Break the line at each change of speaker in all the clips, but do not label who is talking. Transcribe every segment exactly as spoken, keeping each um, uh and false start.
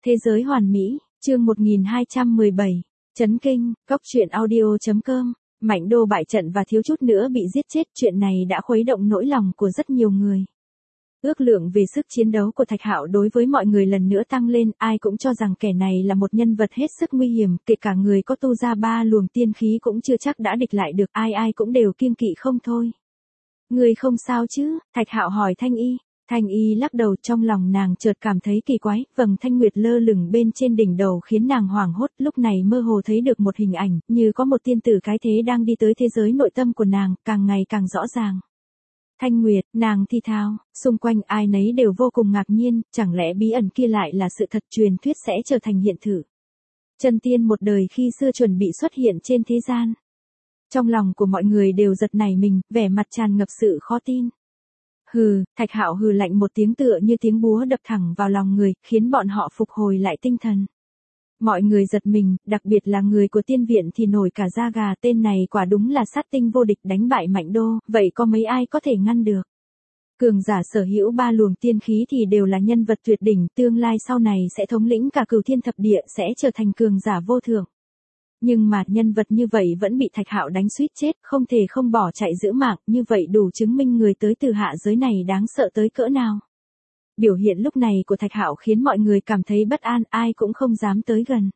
Thế giới hoàn mỹ, chương một nghìn hai trăm mười bảy, chấn kinh, góc truyện audio chấm com, Mạnh Đô bại trận và thiếu chút nữa bị giết chết, chuyện này đã khuấy động nỗi lòng của rất nhiều người. Ước lượng về sức chiến đấu của Thạch Hạo đối với mọi người lần nữa tăng lên, ai cũng cho rằng kẻ này là một nhân vật hết sức nguy hiểm, kể cả người có tu ra ba luồng tiên khí cũng chưa chắc đã địch lại được, ai ai cũng đều kiêng kỵ không thôi. Người không sao chứ? Thạch Hạo hỏi Thanh Y. Thanh Y lắc đầu, trong lòng nàng chợt cảm thấy kỳ quái, vầng thanh nguyệt lơ lửng bên trên đỉnh đầu khiến nàng hoảng hốt, lúc này mơ hồ thấy được một hình ảnh, như có một tiên tử cái thế đang đi tới thế giới nội tâm của nàng, càng ngày càng rõ ràng. Thanh Nguyệt, nàng thi thao, xung quanh ai nấy đều vô cùng ngạc nhiên, chẳng lẽ bí ẩn kia lại là sự thật, truyền thuyết sẽ trở thành hiện thực. Chân tiên một đời khi xưa chuẩn bị xuất hiện trên thế gian. Trong lòng của mọi người đều giật nảy mình, vẻ mặt tràn ngập sự khó tin. Hừ, Thạch Hạo hừ lạnh một tiếng tựa như tiếng búa đập thẳng vào lòng người, khiến bọn họ phục hồi lại tinh thần. Mọi người giật mình, đặc biệt là người của tiên viện thì nổi cả da gà, tên này quả đúng là sát tinh vô địch, đánh bại Mạnh Đô, vậy có mấy ai có thể ngăn được. Cường giả sở hữu ba luồng tiên khí thì đều là nhân vật tuyệt đỉnh, tương lai sau này sẽ thống lĩnh cả cửu thiên thập địa, sẽ trở thành cường giả vô thượng. Nhưng mà nhân vật như vậy vẫn bị Thạch Hạo đánh suýt chết, không thể không bỏ chạy giữ mạng, như vậy đủ chứng minh người tới từ hạ giới này đáng sợ tới cỡ nào. Biểu hiện lúc này của Thạch Hạo khiến mọi người cảm thấy bất an, ai cũng không dám tới gần.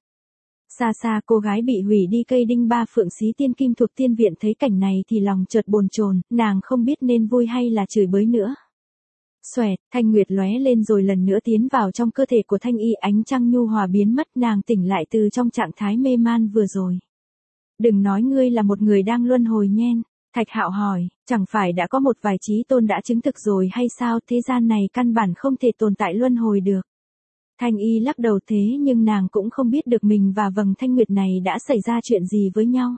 Xa xa cô gái bị hủy đi cây đinh ba phượng xí tiên kim thuộc tiên viện thấy cảnh này thì lòng chợt bồn chồn, nàng không biết nên vui hay là chửi bới nữa. Xoẹt, Thanh Nguyệt lóe lên rồi lần nữa tiến vào trong cơ thể của Thanh Y, ánh trăng nhu hòa biến mất, nàng tỉnh lại từ trong trạng thái mê man vừa rồi. Đừng nói ngươi là một người đang luân hồi nhen. Thạch Hạo hỏi, chẳng phải đã có một vài chí tôn đã chứng thực rồi hay sao, thế gian này căn bản không thể tồn tại luân hồi được. Thanh Y lắc đầu, thế nhưng nàng cũng không biết được mình và vầng Thanh Nguyệt này đã xảy ra chuyện gì với nhau.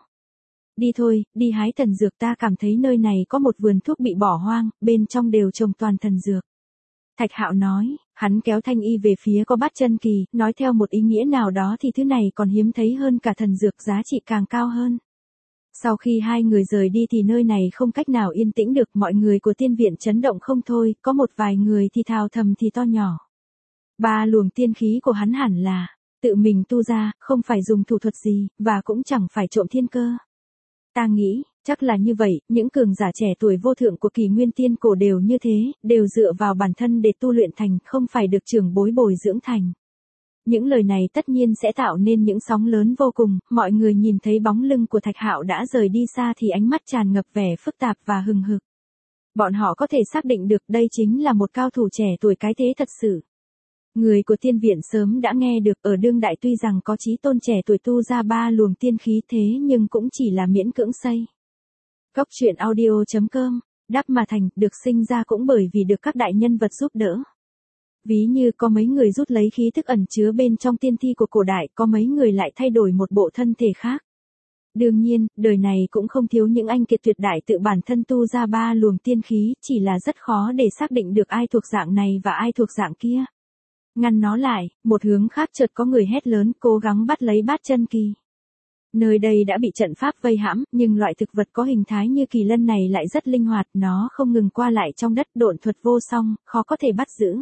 Đi thôi, đi hái thần dược, ta cảm thấy nơi này có một vườn thuốc bị bỏ hoang, bên trong đều trồng toàn thần dược. Thạch Hạo nói, hắn kéo Thanh Y về phía có bát chân kỳ, nói theo một ý nghĩa nào đó thì thứ này còn hiếm thấy hơn cả thần dược, giá trị càng cao hơn. Sau khi hai người rời đi thì nơi này không cách nào yên tĩnh được, mọi người của tiên viện chấn động không thôi, có một vài người thì thào thầm thì to nhỏ. Ba luồng tiên khí của hắn hẳn là tự mình tu ra, không phải dùng thủ thuật gì, và cũng chẳng phải trộm thiên cơ. Ta nghĩ, chắc là như vậy, những cường giả trẻ tuổi vô thượng của kỷ nguyên tiên cổ đều như thế, đều dựa vào bản thân để tu luyện thành, không phải được trưởng bối bồi dưỡng thành. Những lời này tất nhiên sẽ tạo nên những sóng lớn vô cùng, mọi người nhìn thấy bóng lưng của Thạch Hạo đã rời đi xa thì ánh mắt tràn ngập vẻ phức tạp và hừng hực. Bọn họ có thể xác định được đây chính là một cao thủ trẻ tuổi cái thế thật sự. Người của tiên viện sớm đã nghe được, ở đương đại tuy rằng có chí tôn trẻ tuổi tu ra ba luồng tiên khí thế nhưng cũng chỉ là miễn cưỡng xây. Góc truyện audio chấm com, đáp mà thành, được sinh ra cũng bởi vì được các đại nhân vật giúp đỡ. Ví như có mấy người rút lấy khí thức ẩn chứa bên trong tiên thi của cổ đại, có mấy người lại thay đổi một bộ thân thể khác. Đương nhiên, đời này cũng không thiếu những anh kiệt tuyệt đại tự bản thân tu ra ba luồng tiên khí, chỉ là rất khó để xác định được ai thuộc dạng này và ai thuộc dạng kia. Ngăn nó lại, một hướng khác chợt có người hét lớn, cố gắng bắt lấy bát chân kỳ. Nơi đây đã bị trận pháp vây hãm, nhưng loại thực vật có hình thái như kỳ lân này lại rất linh hoạt, nó không ngừng qua lại trong đất, độn thuật vô song, khó có thể bắt giữ.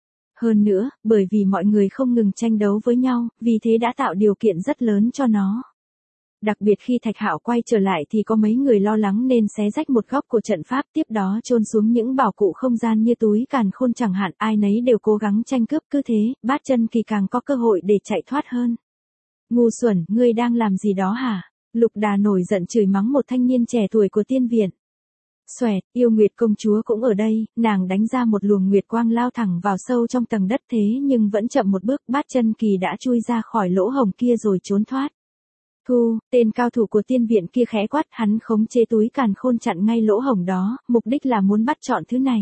Hơn nữa, bởi vì mọi người không ngừng tranh đấu với nhau, vì thế đã tạo điều kiện rất lớn cho nó. Đặc biệt khi Thạch Hạo quay trở lại thì có mấy người lo lắng nên xé rách một góc của trận pháp, tiếp đó chôn xuống những bảo cụ không gian như túi càn khôn chẳng hạn, ai nấy đều cố gắng tranh cướp, cứ thế, bát chân kỳ càng có cơ hội để chạy thoát hơn. Ngu xuẩn, ngươi đang làm gì đó hả? Lục Đà nổi giận chửi mắng một thanh niên trẻ tuổi của tiên viện. Xoẹt, Yêu Nguyệt công chúa cũng ở đây, nàng đánh ra một luồng nguyệt quang lao thẳng vào sâu trong tầng đất, thế nhưng vẫn chậm một bước, bát chân kỳ đã chui ra khỏi lỗ hổng kia rồi trốn thoát. Thu, tên cao thủ của tiên viện kia khẽ quát, hắn khống chế túi càn khôn chặn ngay lỗ hổng đó, mục đích là muốn bắt chọn thứ này.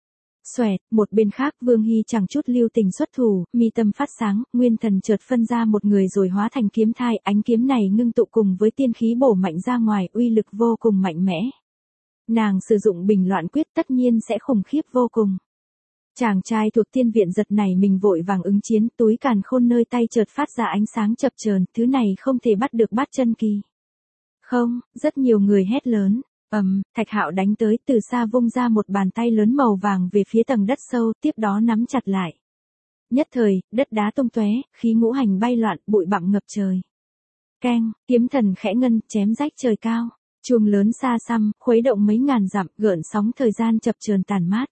Xoẹt, một bên khác Vương Hy chẳng chút lưu tình xuất thủ, mi tâm phát sáng, nguyên thần chợt phân ra một người rồi hóa thành kiếm thai, ánh kiếm này ngưng tụ cùng với tiên khí bổ mạnh ra ngoài, uy lực vô cùng mạnh mẽ. Nàng sử dụng bình loạn quyết tất nhiên sẽ khủng khiếp vô cùng. Chàng trai thuộc tiên viện giật này mình vội vàng ứng chiến, túi càn khôn nơi tay chợt phát ra ánh sáng chập chờn, thứ này không thể bắt được bát chân kỳ. Không, rất nhiều người hét lớn. Ầm, um, Thạch Hạo đánh tới, từ xa vung ra một bàn tay lớn màu vàng về phía tầng đất sâu, tiếp đó nắm chặt lại. Nhất thời, đất đá tung tóe, khí ngũ hành bay loạn, bụi bặm ngập trời. Keng, kiếm thần khẽ ngân, chém rách trời cao. Chuông lớn xa xăm, khuấy động mấy ngàn dặm, gợn sóng thời gian chập chờn tàn mát.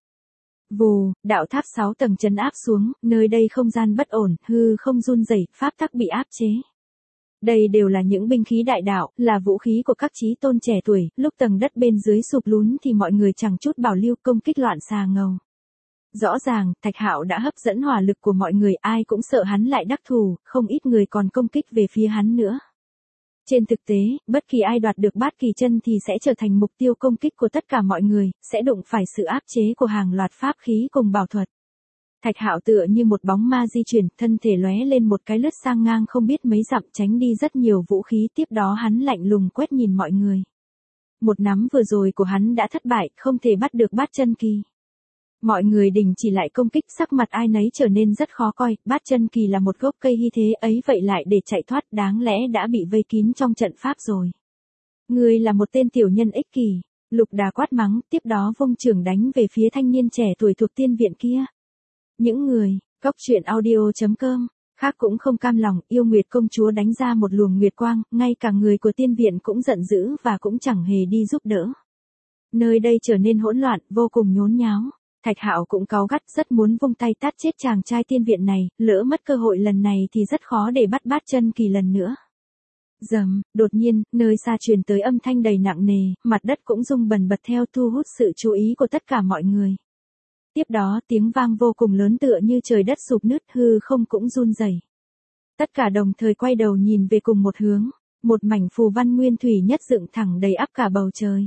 Vù, đạo tháp sáu tầng trấn áp xuống, nơi đây không gian bất ổn, hư không run rẩy, pháp tắc bị áp chế. Đây đều là những binh khí đại đạo, là vũ khí của các chí tôn trẻ tuổi, lúc tầng đất bên dưới sụp lún thì mọi người chẳng chút bảo lưu công kích loạn xà ngầu. Rõ ràng, Thạch Hạo đã hấp dẫn hỏa lực của mọi người, ai cũng sợ hắn lại đắc thủ, không ít người còn công kích về phía hắn nữa. Trên thực tế, bất kỳ ai đoạt được bát kỳ chân thì sẽ trở thành mục tiêu công kích của tất cả mọi người, sẽ đụng phải sự áp chế của hàng loạt pháp khí cùng bảo thuật. Thạch Hạo tựa như một bóng ma di chuyển, thân thể lóe lên một cái lướt sang ngang không biết mấy dặm, tránh đi rất nhiều vũ khí, tiếp đó hắn lạnh lùng quét nhìn mọi người. Một nắm vừa rồi của hắn đã thất bại, không thể bắt được bát chân kỳ. Mọi người đình chỉ lại công kích, sắc mặt ai nấy trở nên rất khó coi, bát chân kỳ là một gốc cây hy thế ấy, vậy lại để chạy thoát, đáng lẽ đã bị vây kín trong trận pháp rồi. Ngươi là một tên tiểu nhân ích kỷ, Lục Đà quát mắng, tiếp đó vung chưởng đánh về phía thanh niên trẻ tuổi thuộc tiên viện kia. Những người, Cốc truyện audio chấm com, khác cũng không cam lòng, yêu Nguyệt công chúa đánh ra một luồng nguyệt quang, ngay cả người của tiên viện cũng giận dữ và cũng chẳng hề đi giúp đỡ. Nơi đây trở nên hỗn loạn, vô cùng nhốn nháo. Thạch Hạo cũng cáu gắt, rất muốn vung tay tát chết chàng trai tiên viện này, lỡ mất cơ hội lần này thì rất khó để bắt bát chân kỳ lần nữa. Rầm, đột nhiên, nơi xa truyền tới âm thanh đầy nặng nề, mặt đất cũng rung bần bật theo, thu hút sự chú ý của tất cả mọi người. Tiếp đó, tiếng vang vô cùng lớn tựa như trời đất sụp nứt, hư không cũng run rẩy. Tất cả đồng thời quay đầu nhìn về cùng một hướng, một mảnh phù văn nguyên thủy nhất dựng thẳng đầy ắp cả bầu trời.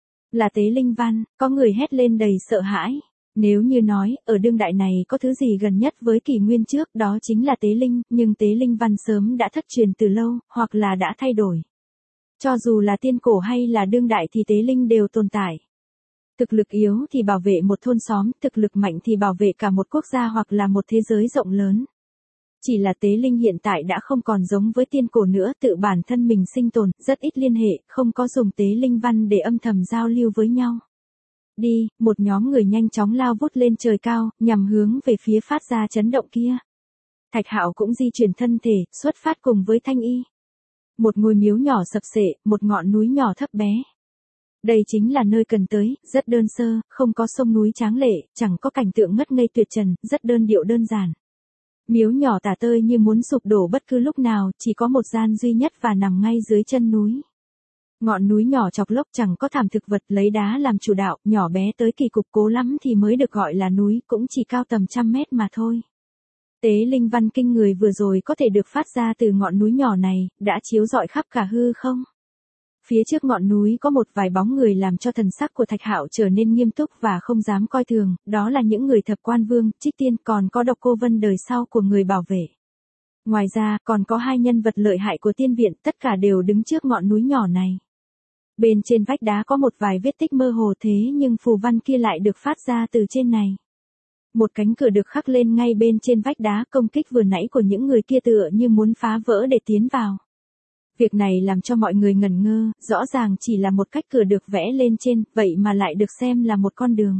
Là tế linh văn, có người hét lên đầy sợ hãi. Nếu như nói, ở đương đại này có thứ gì gần nhất với kỷ nguyên trước, đó chính là tế linh, nhưng tế linh văn sớm đã thất truyền từ lâu, hoặc là đã thay đổi. Cho dù là tiên cổ hay là đương đại thì tế linh đều tồn tại. Thực lực yếu thì bảo vệ một thôn xóm, thực lực mạnh thì bảo vệ cả một quốc gia hoặc là một thế giới rộng lớn. Chỉ là tế linh hiện tại đã không còn giống với tiên cổ nữa, tự bản thân mình sinh tồn, rất ít liên hệ, không có dùng tế linh văn để âm thầm giao lưu với nhau. Đi, một nhóm người nhanh chóng lao vút lên trời cao, nhằm hướng về phía phát ra chấn động kia. Thạch Hạo cũng di chuyển thân thể, xuất phát cùng với Thanh Y. Một ngôi miếu nhỏ sập sệ, một ngọn núi nhỏ thấp bé. Đây chính là nơi cần tới, rất đơn sơ, không có sông núi tráng lệ, chẳng có cảnh tượng ngất ngây tuyệt trần, rất đơn điệu đơn giản. Miếu nhỏ tả tơi như muốn sụp đổ bất cứ lúc nào, chỉ có một gian duy nhất và nằm ngay dưới chân núi. Ngọn núi nhỏ chọc lốc, chẳng có thảm thực vật, lấy đá làm chủ đạo, nhỏ bé tới kỳ cục, cố lắm thì mới được gọi là núi, cũng chỉ cao tầm trăm mét mà thôi. Tế linh văn kinh người vừa rồi có thể được phát ra từ ngọn núi nhỏ này, đã chiếu rọi khắp cả hư không. Phía trước ngọn núi có một vài bóng người làm cho thần sắc của Thạch Hạo trở nên nghiêm túc và không dám coi thường, đó là những người Thập Quan Vương, Trích Tiên, còn có Độc Cô Vân đời sau của người bảo vệ. Ngoài ra, còn có hai nhân vật lợi hại của tiên viện, tất cả đều đứng trước ngọn núi nhỏ này. Bên trên vách đá có một vài vết tích mơ hồ, thế nhưng phù văn kia lại được phát ra từ trên này. Một cánh cửa được khắc lên ngay bên trên vách đá, công kích vừa nãy của những người kia tựa như muốn phá vỡ để tiến vào. Việc này làm cho mọi người ngẩn ngơ, rõ ràng chỉ là một cách cửa được vẽ lên trên, vậy mà lại được xem là một con đường.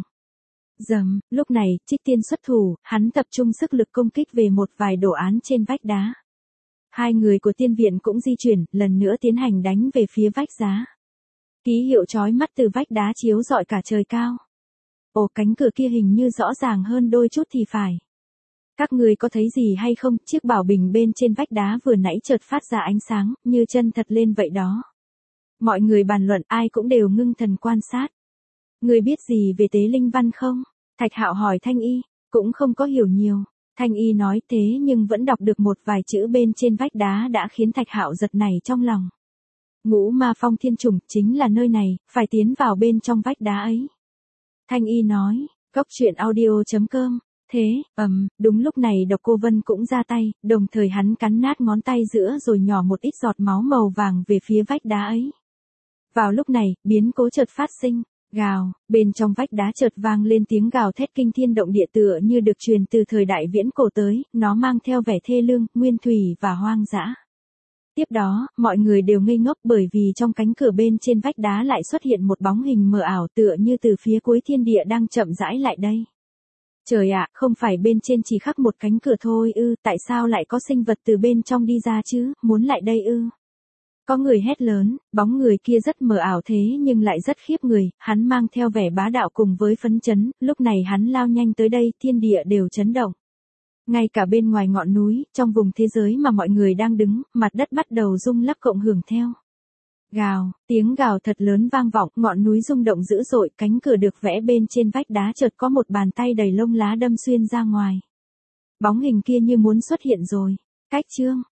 Rầm, lúc này, Trích Tiên xuất thủ, hắn tập trung sức lực công kích về một vài đồ án trên vách đá. Hai người của tiên viện cũng di chuyển, lần nữa tiến hành đánh về phía vách đá. Ký hiệu chói mắt từ vách đá chiếu rọi cả trời cao. Ồ, cánh cửa kia hình như rõ ràng hơn đôi chút thì phải. Các người có thấy gì hay không, chiếc bảo bình bên trên vách đá vừa nãy chợt phát ra ánh sáng, như chân thật lên vậy đó. Mọi người bàn luận, ai cũng đều ngưng thần quan sát. Người biết gì về tế linh văn không? Thạch Hạo hỏi Thanh Y, cũng không có hiểu nhiều. Thanh Y nói thế nhưng vẫn đọc được một vài chữ bên trên vách đá đã khiến Thạch Hạo giật nảy trong lòng. Ngũ Ma Phong Thiên Trùng, chính là nơi này, phải tiến vào bên trong vách đá ấy. Thanh Y nói, Cốc truyện audio chấm com. Thế, ầm, um, đúng lúc này Độc Cô Vân cũng ra tay, đồng thời hắn cắn nát ngón tay giữa rồi nhỏ một ít giọt máu màu vàng về phía vách đá ấy. Vào lúc này, biến cố chợt phát sinh, gào, bên trong vách đá chợt vang lên tiếng gào thét kinh thiên động địa tựa như được truyền từ thời đại viễn cổ tới, nó mang theo vẻ thê lương, nguyên thủy và hoang dã. Tiếp đó, mọi người đều ngây ngốc bởi vì trong cánh cửa bên trên vách đá lại xuất hiện một bóng hình mờ ảo tựa như từ phía cuối thiên địa đang chậm rãi lại đây. Trời ạ, không phải bên trên chỉ khắc một cánh cửa thôi ư, tại sao lại có sinh vật từ bên trong đi ra chứ, muốn lại đây ư? Có người hét lớn, bóng người kia rất mờ ảo thế nhưng lại rất khiếp người, hắn mang theo vẻ bá đạo cùng với phấn chấn, lúc này hắn lao nhanh tới đây, thiên địa đều chấn động. Ngay cả bên ngoài ngọn núi, trong vùng thế giới mà mọi người đang đứng, mặt đất bắt đầu rung lắc cộng hưởng theo. Gào, tiếng gào thật lớn vang vọng, ngọn núi rung động dữ dội, cánh cửa được vẽ bên trên vách đá chợt có một bàn tay đầy lông lá đâm xuyên ra ngoài. Bóng hình kia như muốn xuất hiện rồi. Cách chương,